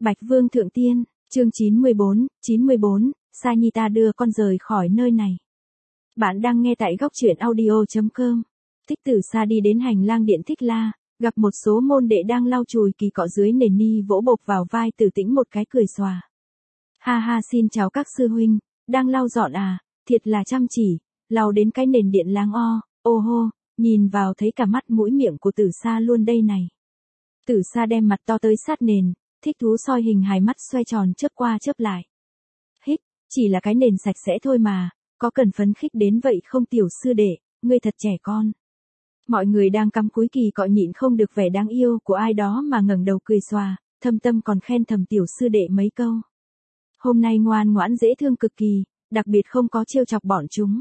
Bạch Vương Thượng Tiên, chương 94, Sa Nhi ta đưa con rời khỏi nơi này. Bạn đang nghe tại góc truyện audio.com. Thích Tử Sa đi đến hành lang điện Thích La, gặp một số môn đệ đang lau chùi kỳ cọ dưới nền ni vỗ bộp vào vai Tử Tĩnh một cái cười xòa. Ha ha, xin chào các sư huynh, đang lau dọn à, thiệt là chăm chỉ, lau đến cái nền điện láng o, ô hô, nhìn vào thấy cả mắt mũi miệng của Tử Sa luôn đây này. Tử Sa đem mặt to tới sát nền, thích thú soi hình hài mắt xoay tròn chớp qua chớp lại. Hích, chỉ là cái nền sạch sẽ thôi mà, có cần phấn khích đến vậy không tiểu sư đệ, ngươi thật trẻ con. Mọi người đang cắm cúi kỳ cọ nhịn không được vẻ đáng yêu của ai đó mà ngẩng đầu cười xòa, thâm tâm còn khen thầm tiểu sư đệ mấy câu. Hôm nay ngoan ngoãn dễ thương cực kỳ, đặc biệt không có trêu chọc bọn chúng.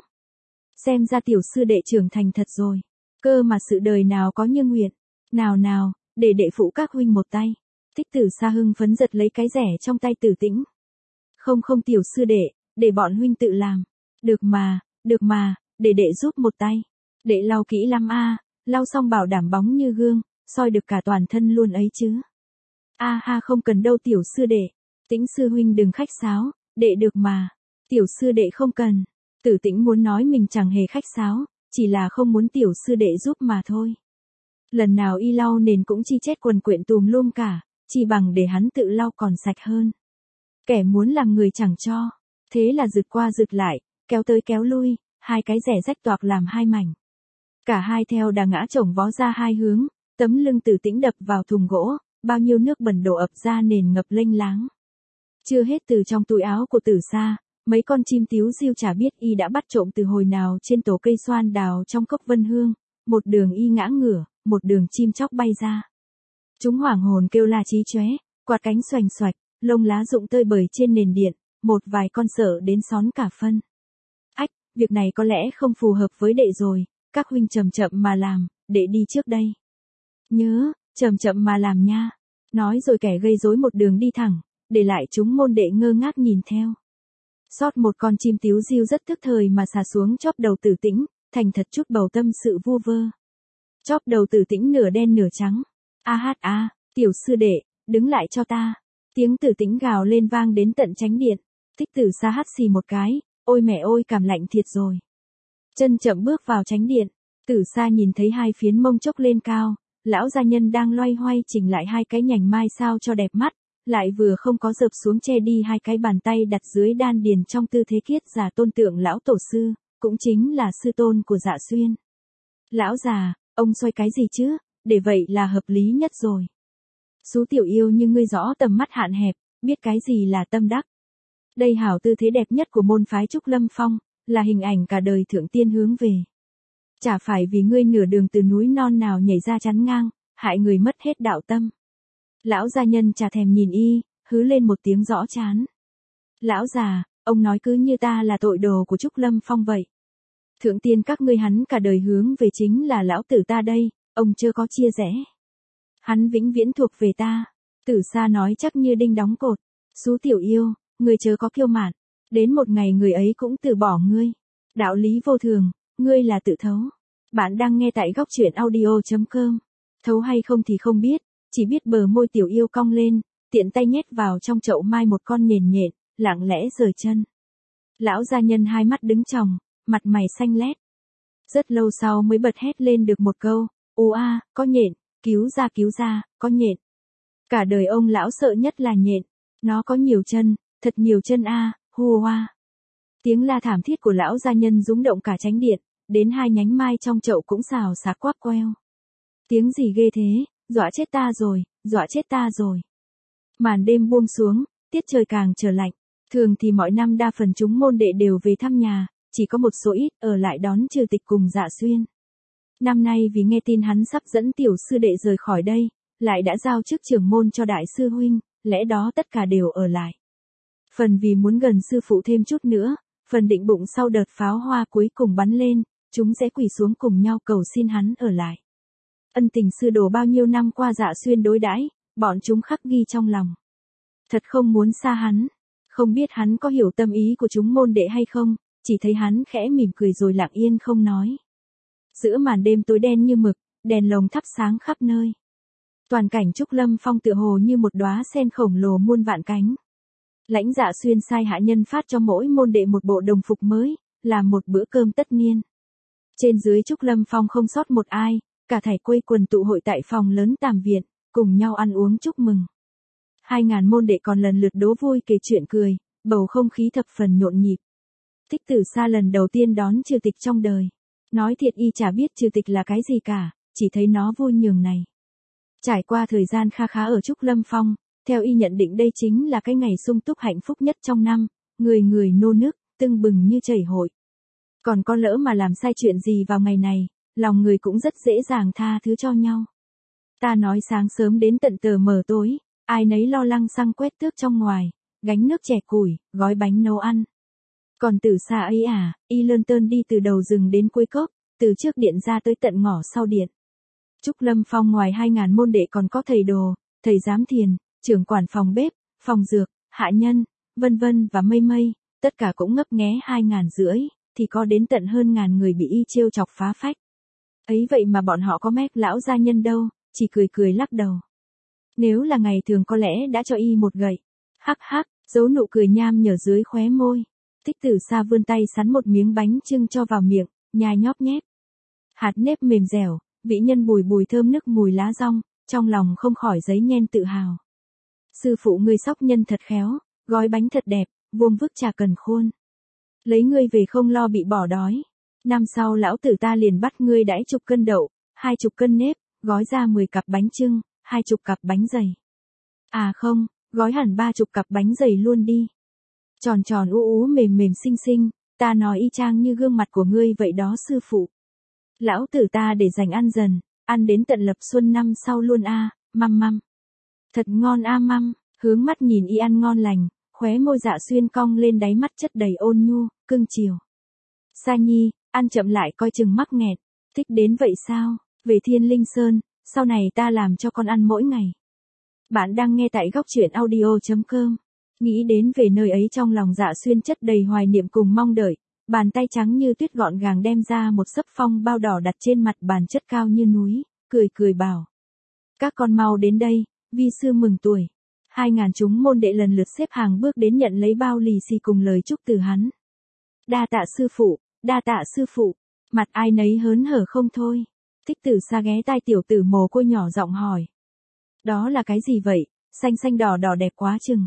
Xem ra tiểu sư đệ trưởng thành thật rồi, cơ mà sự đời nào có như nguyện. Nào nào, để đệ phụ các huynh một tay. Thích Tử Sa hưng phấn giật lấy cái rẻ trong tay Tử Tĩnh. Không không tiểu sư đệ, để bọn huynh tự làm. Được mà, để đệ giúp một tay. Đệ lau kỹ lắm a, lau xong bảo đảm bóng như gương, soi được cả toàn thân luôn ấy chứ. A ha, không cần đâu tiểu sư đệ. Tĩnh sư huynh đừng khách sáo, đệ được mà. Tiểu sư đệ không cần. Tử Tĩnh muốn nói mình chẳng hề khách sáo, chỉ là không muốn tiểu sư đệ giúp mà thôi. Lần nào y lau nền cũng chi chét quần quện tùm lum cả, chỉ bằng để hắn tự lau còn sạch hơn. Kẻ muốn làm người chẳng cho, thế là rực qua rực lại, kéo tới kéo lui, hai cái rẻ rách toạc làm hai mảnh. Cả hai theo đà ngã chồng vó ra hai hướng, tấm lưng Tử Tĩnh đập vào thùng gỗ, bao nhiêu nước bẩn đổ ập ra nền ngập lênh láng. Chưa hết, từ trong túi áo của Tử Sa, mấy con chim tíu diêu chả biết y đã bắt trộm từ hồi nào trên tổ cây xoan đào trong cốc Vân Hương, một đường y ngã ngửa, một đường chim chóc bay ra. Chúng hoảng hồn kêu la chí chóe, quạt cánh xoành xoạch, lông lá rụng tơi bời trên nền điện, một vài con sợ đến xón cả phân. Ách, việc này có lẽ không phù hợp với đệ rồi, các huynh chậm chậm mà làm, đệ đi trước đây. Nhớ, chậm chậm mà làm nha. Nói rồi kẻ gây rối một đường đi thẳng, để lại chúng môn đệ ngơ ngác nhìn theo. Sót một con chim tíu diêu rất thức thời mà xà xuống chóp đầu Tử Tĩnh, thành thật chút bầu tâm sự vu vơ. Chóp đầu Tử Tĩnh nửa đen nửa trắng. A hát a, tiểu sư đệ, đứng lại cho ta. Tiếng Tử Tĩnh gào lên vang đến tận chánh điện. Thích Tử Sa hắt xì một cái, ôi mẹ ôi cảm lạnh thiệt rồi. Chân chậm bước vào chánh điện, Tử Sa nhìn thấy hai phiến mông chốc lên cao, lão gia nhân đang loay hoay chỉnh lại hai cái nhành mai sao cho đẹp mắt, lại vừa không có dập xuống che đi hai cái bàn tay đặt dưới đan điền trong tư thế kiết giả tôn tượng lão tổ sư, cũng chính là sư tôn của Dạ Xuyên. Lão già, ông xoay cái gì chứ, để vậy là hợp lý nhất rồi. Sú tiểu yêu như ngươi rõ tầm mắt hạn hẹp, biết cái gì là tâm đắc. Đây hảo tư thế đẹp nhất của môn phái Trúc Lâm Phong, là hình ảnh cả đời thượng tiên hướng về. Chả phải vì ngươi nửa đường từ núi non nào nhảy ra chắn ngang, hại người mất hết đạo tâm. Lão gia nhân chả thèm nhìn y, hứ lên một tiếng rõ chán. Lão già, ông nói cứ như ta là tội đồ của Trúc Lâm Phong vậy. Thượng tiên các ngươi hắn cả đời hướng về chính là lão tử ta đây, ông chưa có chia rẽ. Hắn vĩnh viễn thuộc về ta. Tử Sa nói chắc như đinh đóng cột. Sú tiểu yêu, ngươi chớ có kiêu mạn, đến một ngày người ấy cũng từ bỏ ngươi. Đạo lý vô thường, ngươi là tự thấu. Bạn đang nghe tại góc truyện audio.com. Thấu hay không thì không biết, chỉ biết bờ môi tiểu yêu cong lên, tiện tay nhét vào trong chậu mai một con nhện nhện, lặng lẽ rời chân. Lão gia nhân hai mắt đứng tròng, mặt mày xanh lét. Rất lâu sau mới bật hét lên được một câu, ồ a, có nhện, cứu ra, có nhện. Cả đời ông lão sợ nhất là nhện, nó có nhiều chân, thật nhiều chân a, hù hoa. Tiếng la thảm thiết của lão gia nhân rúng động cả chánh điện, đến hai nhánh mai trong chậu cũng xào xạc quắc queo. Tiếng gì ghê thế, dọa chết ta rồi. Màn đêm buông xuống, tiết trời càng trở lạnh. Thường thì mọi năm đa phần chúng môn đệ đều về thăm nhà, chỉ có một số ít ở lại đón trừ tịch cùng Dạ Xuyên. Năm nay vì nghe tin hắn sắp dẫn tiểu sư đệ rời khỏi đây, lại đã giao chức trưởng môn cho đại sư huynh, lẽ đó tất cả đều ở lại. Phần vì muốn gần sư phụ thêm chút nữa, phần định bụng sau đợt pháo hoa cuối cùng bắn lên, chúng sẽ quỳ xuống cùng nhau cầu xin hắn ở lại. Ân tình sư đồ bao nhiêu năm qua Dạ Xuyên đối đãi, bọn chúng khắc ghi trong lòng. Thật không muốn xa hắn, không biết hắn có hiểu tâm ý của chúng môn đệ hay không, chỉ thấy hắn khẽ mỉm cười rồi lặng yên không nói. Giữa màn đêm tối đen như mực, đèn lồng thắp sáng khắp nơi. Toàn cảnh Trúc Lâm Phong tựa hồ như một đóa sen khổng lồ muôn vạn cánh. Lãnh Dạ Xuyên sai hạ nhân phát cho mỗi môn đệ một bộ đồng phục mới, làm một bữa cơm tất niên. Trên dưới Trúc Lâm Phong không sót một ai, cả thảy quây quần tụ hội tại phòng lớn Tàm viện, cùng nhau ăn uống chúc mừng. 2.000 môn đệ còn lần lượt đố vui kể chuyện cười, bầu không khí thập phần nhộn nhịp. Thích Tử Sa lần đầu tiên đón Trừ Tịch trong đời. Nói thiệt y chả biết Trừ Tịch là cái gì cả, chỉ thấy nó vui nhường này. Trải qua thời gian kha khá ở Trúc Lâm Phong, theo y nhận định đây chính là cái ngày sung túc hạnh phúc nhất trong năm, người người nô nức, tưng bừng như chảy hội. Còn có lỡ mà làm sai chuyện gì vào ngày này, lòng người cũng rất dễ dàng tha thứ cho nhau. Ta nói sáng sớm đến tận tờ mờ tối, ai nấy lo lăng xăng quét tước trong ngoài, gánh nước chè củi, gói bánh nấu ăn. Còn Tử Sa ấy à, y lơn tơn đi từ đầu rừng đến cuối cốc, từ trước điện ra tới tận ngõ sau điện. Trúc Lâm Phong ngoài 2.000 môn đệ còn có thầy đồ, thầy giám thiền, trưởng quản phòng bếp, phòng dược, hạ nhân, vân vân và mây mây, tất cả cũng ngấp nghé 2.500, thì có đến tận hơn ngàn người bị y trêu chọc phá phách. Ấy vậy mà bọn họ có mép lão gia nhân đâu, chỉ cười cười lắc đầu. Nếu là ngày thường có lẽ đã cho y một gậy. Hắc hắc, giấu nụ cười nham nhở dưới khóe môi. Thích Tử Sa vươn tay sắn một miếng bánh chưng cho vào miệng, nhai nhóp nhép. Hạt nếp mềm dẻo, vị nhân bùi bùi thơm nức mùi lá rong, trong lòng không khỏi dấy nhen tự hào. Sư phụ ngươi sóc nhân thật khéo, gói bánh thật đẹp, vuông vức chả cần khôn. Lấy ngươi về không lo bị bỏ đói. Năm sau lão tử ta liền bắt ngươi đãi 10 cân đậu, 20 cân nếp, gói ra 10 cặp bánh chưng, 20 cặp bánh dày. À không, gói hẳn 30 cặp bánh dày luôn đi. Tròn tròn ú ú mềm mềm xinh xinh, ta nói y chang như gương mặt của ngươi vậy đó sư phụ. Lão tử ta để dành ăn dần, ăn đến tận lập xuân năm sau luôn a, măm măm. Thật ngon a măm, hướng mắt nhìn y ăn ngon lành, khóe môi Dạ Xuyên cong lên đáy mắt chất đầy ôn nhu, cưng chiều. Sa Nhi, ăn chậm lại coi chừng mắc nghẹt, thích đến vậy sao, về Thiên Linh Sơn, sau này ta làm cho con ăn mỗi ngày. Bạn đang nghe tại góc truyện audio.com. Nghĩ đến về nơi ấy trong lòng Dạ Xuyên chất đầy hoài niệm cùng mong đợi, bàn tay trắng như tuyết gọn gàng đem ra một sấp phong bao đỏ đặt trên mặt bàn chất cao như núi, cười cười bảo. Các con mau đến đây, vi sư mừng tuổi. 2.000 chúng môn đệ lần lượt xếp hàng bước đến nhận lấy bao lì xì cùng lời chúc từ hắn. Đa tạ sư phụ, đa tạ sư phụ, mặt ai nấy hớn hở không thôi. Thích Tử Sa ghé tai tiểu tử mồ côi nhỏ giọng hỏi. Đó là cái gì vậy, xanh xanh đỏ đỏ đẹp quá chừng.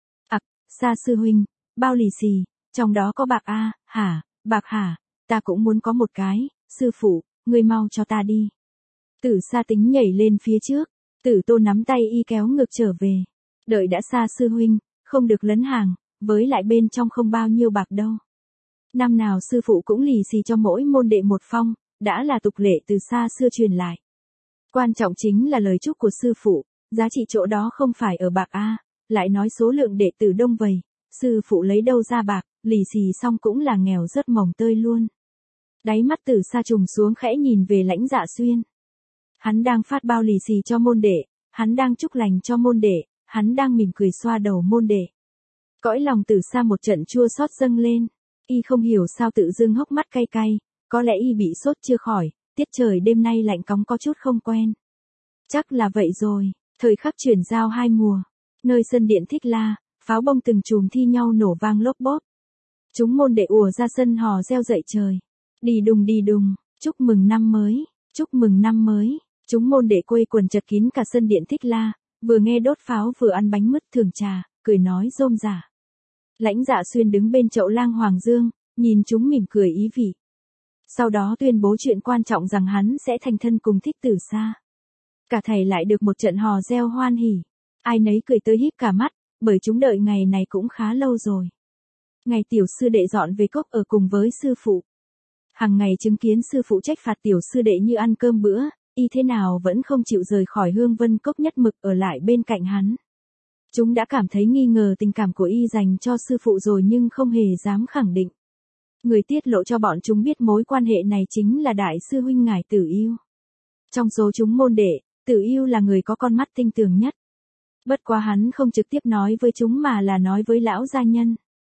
Sa sư huynh, bao lì xì, trong đó có bạc a, hả, bạc hả, ta cũng muốn có một cái, sư phụ, ngươi mau cho ta đi. Tử Sa tính nhảy lên phía trước, Tử Tô nắm tay y kéo ngược trở về. Đợi đã Sa sư huynh, không được lấn hàng, với lại bên trong không bao nhiêu bạc đâu. Năm nào sư phụ cũng lì xì cho mỗi môn đệ một phong, đã là tục lệ từ xa xưa truyền lại. Quan trọng chính là lời chúc của sư phụ, giá trị chỗ đó không phải ở bạc a, lại nói số lượng đệ tử đông vầy, sư phụ lấy đâu ra bạc, lì xì xong cũng là nghèo rất mồng tơi luôn. Đáy mắt Tử Sa trùng xuống khẽ nhìn về Lãnh Dạ Xuyên. Hắn đang phát bao lì xì cho môn đệ, hắn đang chúc lành cho môn đệ, hắn đang mỉm cười xoa đầu môn đệ. Cõi lòng Tử Sa một trận chua xót dâng lên, y không hiểu sao tự dưng hốc mắt cay cay, có lẽ y bị sốt chưa khỏi, tiết trời đêm nay lạnh cóng có chút không quen. Chắc là vậy rồi, thời khắc chuyển giao hai mùa, nơi sân điện Thích La, pháo bông từng chùm thi nhau nổ vang lốp bốp. Chúng môn đệ ùa ra sân hò reo dậy trời. Đi đùng, chúc mừng năm mới, chúc mừng năm mới. Chúng môn đệ quây quần chật kín cả sân điện Thích La, vừa nghe đốt pháo vừa ăn bánh mứt thường trà, cười nói rôm rả. Lãnh Dạ Xuyên đứng bên chậu lang Hoàng Dương, nhìn chúng mỉm cười ý vị. Sau đó tuyên bố chuyện quan trọng rằng hắn sẽ thành thân cùng Thích Tử Sa. Cả thầy lại được một trận hò reo hoan hỉ. Ai nấy cười tới híp cả mắt, bởi chúng đợi ngày này cũng khá lâu rồi. Ngày tiểu sư đệ dọn về cốc ở cùng với sư phụ. Hằng ngày chứng kiến sư phụ trách phạt tiểu sư đệ như ăn cơm bữa, y thế nào vẫn không chịu rời khỏi Hương Vân Cốc nhất mực ở lại bên cạnh hắn. Chúng đã cảm thấy nghi ngờ tình cảm của y dành cho sư phụ rồi nhưng không hề dám khẳng định. Người tiết lộ cho bọn chúng biết mối quan hệ này chính là đại sư huynh ngài Tử Yêu. Trong số chúng môn đệ, Tử Yêu là người có con mắt tinh tường nhất. Bất quá hắn không trực tiếp nói với chúng mà là nói với lão gia nhân.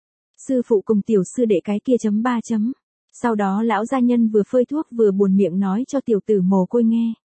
Sư phụ cùng tiểu sư đệ cái kia chấm 3 chấm. Sau đó lão gia nhân vừa phơi thuốc vừa buồn miệng nói cho tiểu tử mồ côi nghe.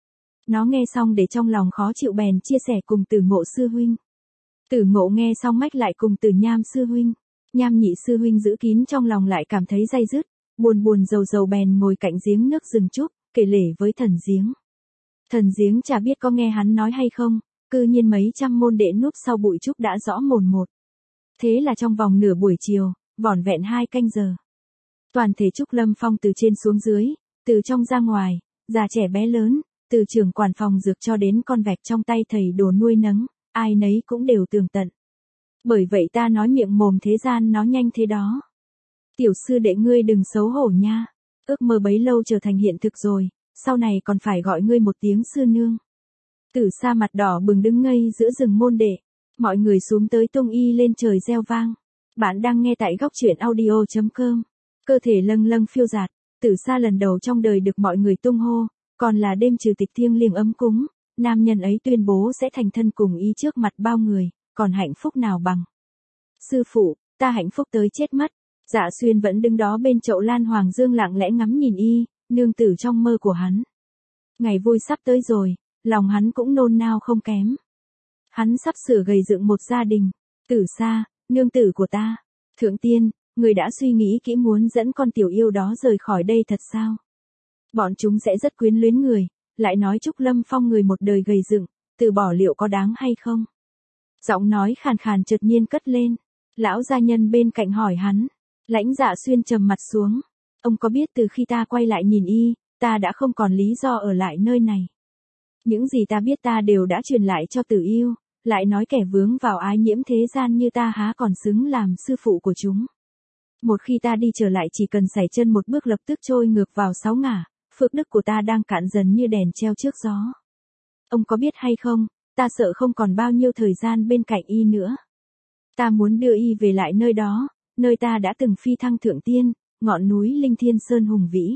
Nó nghe xong để trong lòng khó chịu bèn chia sẻ cùng Tử Ngộ sư huynh. Tử Ngộ nghe xong mách lại cùng Tử Nham sư huynh. Nham nhị sư huynh giữ kín trong lòng lại cảm thấy day dứt, buồn buồn rầu rầu bèn ngồi cạnh giếng nước rừng trúc, kể lể với thần giếng. Thần giếng chả biết có nghe hắn nói hay không, cư nhiên mấy trăm môn đệ núp sau bụi trúc đã rõ mồn một. Thế là trong vòng nửa buổi chiều, vỏn vẹn 2 canh giờ. Toàn thể Trúc Lâm Phong từ trên xuống dưới, từ trong ra ngoài, già trẻ bé lớn, từ trưởng quản phòng dược cho đến con vẹt trong tay thầy đồ nuôi nấng, ai nấy cũng đều tường tận. Bởi vậy ta nói miệng mồm thế gian nó nhanh thế đó. Tiểu sư đệ ngươi đừng xấu hổ nha, ước mơ bấy lâu trở thành hiện thực rồi, sau này còn phải gọi ngươi một tiếng sư nương. Tử Sa mặt đỏ bừng đứng ngây giữa rừng môn đệ, mọi người xuống tới tung y lên trời reo vang. Bạn đang nghe tại góc truyện audio.com. Cơ thể lâng lâng phiêu dạt, Tử Sa lần đầu trong đời được mọi người tung hô, còn là đêm trừ tịch thiêng liêng ấm cúng, nam nhân ấy tuyên bố sẽ thành thân cùng y trước mặt bao người, còn hạnh phúc nào bằng. Sư phụ, ta hạnh phúc tới chết mất. Dạ Xuyên vẫn đứng đó bên chậu lan hoàng dương lặng lẽ ngắm nhìn y, nương tử trong mơ của hắn. Ngày vui sắp tới rồi, lòng hắn cũng nôn nao không kém. Hắn sắp sửa gầy dựng một gia đình. Tử Sa, nương tử của ta. Thượng tiên, người đã suy nghĩ kỹ muốn dẫn con tiểu yêu đó rời khỏi đây thật sao? Bọn chúng sẽ rất quyến luyến người, lại nói Trúc Lâm Phong người một đời gầy dựng, từ bỏ liệu có đáng hay không? Giọng nói khàn khàn chợt nhiên cất lên. Lão gia nhân bên cạnh hỏi hắn. Lãnh Dạ Xuyên trầm mặt xuống. Ông có biết từ khi ta quay lại nhìn y, ta đã không còn lý do ở lại nơi này. Những gì ta biết ta đều đã truyền lại cho Tử Yêu, lại nói kẻ vướng vào ái nhiễm thế gian như ta há còn xứng làm sư phụ của chúng. Một khi ta đi trở lại chỉ cần sải chân một bước lập tức trôi ngược vào 6 ngả, phước đức của ta đang cạn dần như đèn treo trước gió. Ông có biết hay không, ta sợ không còn bao nhiêu thời gian bên cạnh y nữa. Ta muốn đưa y về lại nơi đó, nơi ta đã từng phi thăng thượng tiên, ngọn núi Linh Thiên Sơn hùng vĩ.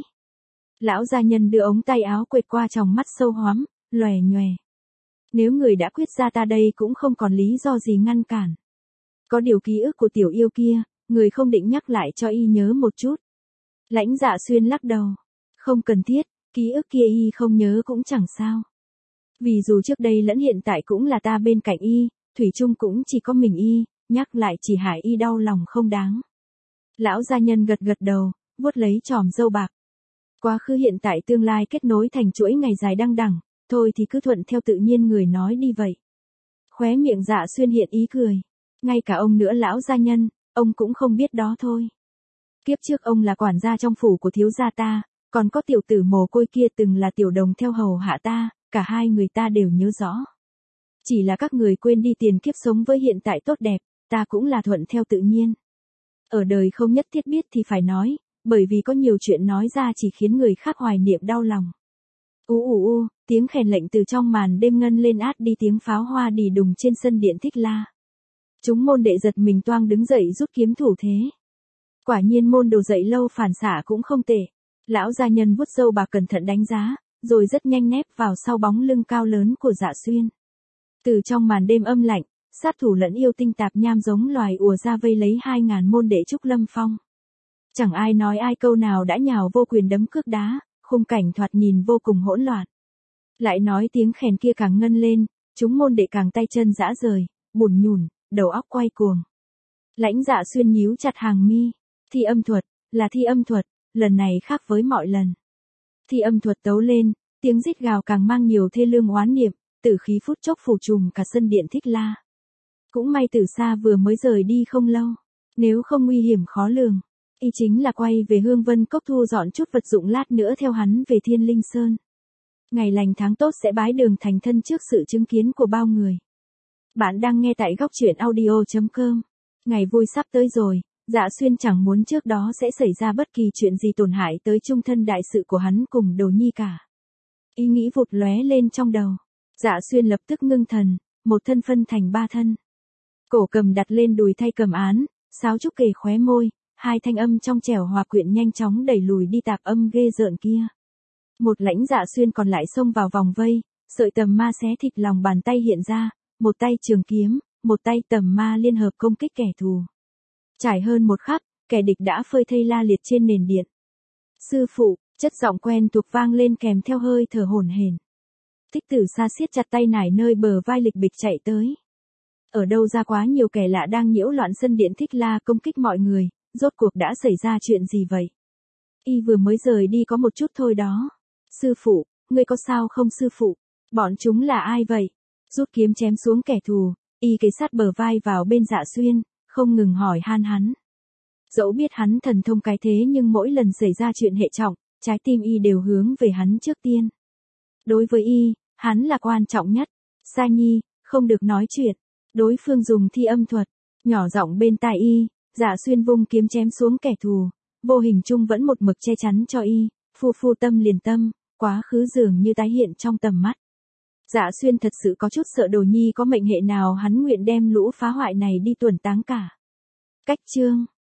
Lão gia nhân đưa ống tay áo quệt qua tròng mắt sâu hoắm, lòe nhòe. Nếu người đã quyết ra ta đây cũng không còn lý do gì ngăn cản. Có điều ký ức của tiểu yêu kia, người không định nhắc lại cho y nhớ một chút. Lãnh Dạ Xuyên lắc đầu. Không cần thiết, ký ức kia y không nhớ cũng chẳng sao. Vì dù trước đây lẫn hiện tại cũng là ta bên cạnh y, thủy chung cũng chỉ có mình y, nhắc lại chỉ hại y đau lòng không đáng. Lão gia nhân gật gật đầu, vuốt lấy chòm râu bạc. Quá khứ hiện tại tương lai kết nối thành chuỗi ngày dài đăng đẳng, thôi thì cứ thuận theo tự nhiên người nói đi vậy. Khóe miệng Dạ Xuyên hiện ý cười. Ngay cả ông nữa lão gia nhân, ông cũng không biết đó thôi. Kiếp trước ông là quản gia trong phủ của thiếu gia ta, còn có tiểu tử mồ côi kia từng là tiểu đồng theo hầu hạ ta, cả hai người ta đều nhớ rõ. Chỉ là các người quên đi tiền kiếp sống với hiện tại tốt đẹp, ta cũng là thuận theo tự nhiên. Ở đời không nhất thiết biết thì phải nói, bởi vì có nhiều chuyện nói ra chỉ khiến người khác hoài niệm đau lòng. Tiếng khèn lệnh từ trong màn đêm ngân lên át đi tiếng pháo hoa đì đùng trên sân điện Thích La. Chúng môn đệ giật mình toang đứng dậy rút kiếm thủ thế. Quả nhiên môn đồ dậy lâu phản xạ cũng không tệ. Lão gia nhân vuốt râu bạc cẩn thận đánh giá, rồi rất nhanh nép vào sau bóng lưng cao lớn của Dạ Xuyên. Từ trong màn đêm âm lạnh, sát thủ lẫn yêu tinh tạp nham giống loài ùa ra vây lấy 2000 môn đệ Trúc Lâm Phong. Chẳng ai nói ai câu nào đã nhào vô quyền đấm cước đá, khung cảnh thoạt nhìn vô cùng hỗn loạn. Lại nói tiếng khèn kia càng ngân lên, chúng môn đệ càng tay chân rã rời, bủn nhủn, đầu óc quay cuồng. Lãnh Dạ Xuyên nhíu chặt hàng mi, thi âm thuật, là thi âm thuật, lần này khác với mọi lần. Thi âm thuật tấu lên, tiếng rít gào càng mang nhiều thê lương oán niệm, tử khí phút chốc phủ trùm cả sân điện Thích La. Cũng may Tử Sa vừa mới rời đi không lâu, nếu không nguy hiểm khó lường. Y chính là quay về Hương Vân Cốc thu dọn chút vật dụng lát nữa theo hắn về Thiên Linh Sơn. Ngày lành tháng tốt sẽ bái đường thành thân trước sự chứng kiến của bao người. Bạn đang nghe tại góc truyện audio.com. Ngày vui sắp tới rồi, Dạ Xuyên chẳng muốn trước đó sẽ xảy ra bất kỳ chuyện gì tổn hại tới chung thân đại sự của hắn cùng Đồ Nhi cả. Ý nghĩ vụt lóe lên trong đầu. Dạ Xuyên lập tức ngưng thần, một thân phân thành 3 thân. Cổ cầm đặt lên đùi thay cầm án, sáo trúc kề khóe môi, hai thanh âm trong trẻo hòa quyện nhanh chóng đẩy lùi đi tạp âm ghê rợn kia. Một Lãnh Dạ Xuyên còn lại xông vào vòng vây, sợi tầm ma xé thịt lòng bàn tay hiện ra, một tay trường kiếm, một tay tầm ma liên hợp công kích kẻ thù. Trải hơn một khắc, kẻ địch đã phơi thây la liệt trên nền điện. Sư phụ, chất giọng quen thuộc vang lên kèm theo hơi thở hổn hển. Thích Tử Sa siết chặt tay nải nơi bờ vai lịch bịch chạy tới. Ở đâu ra quá nhiều kẻ lạ đang nhiễu loạn sân điện Thích La công kích mọi người, rốt cuộc đã xảy ra chuyện gì vậy? Y vừa mới rời đi có một chút thôi đó. Sư phụ, ngươi có sao không sư phụ? Bọn chúng là ai vậy? Rút kiếm chém xuống kẻ thù, y kề sát bờ vai vào bên Dạ Xuyên, không ngừng hỏi han hắn. Dẫu biết hắn thần thông cái thế nhưng mỗi lần xảy ra chuyện hệ trọng, trái tim y đều hướng về hắn trước tiên. Đối với y, hắn là quan trọng nhất. Sa Nhi, không được nói chuyện. Đối phương dùng thi âm thuật, nhỏ giọng bên tai y, Dạ Xuyên vung kiếm chém xuống kẻ thù, vô hình chung vẫn một mực che chắn cho y, phu phu tâm liền tâm, quá khứ dường như tái hiện trong tầm mắt. Dạ Xuyên thật sự có chút sợ Đồ Nhi có mệnh hệ nào hắn nguyện đem lũ phá hoại này đi tuần táng cả. Cách chương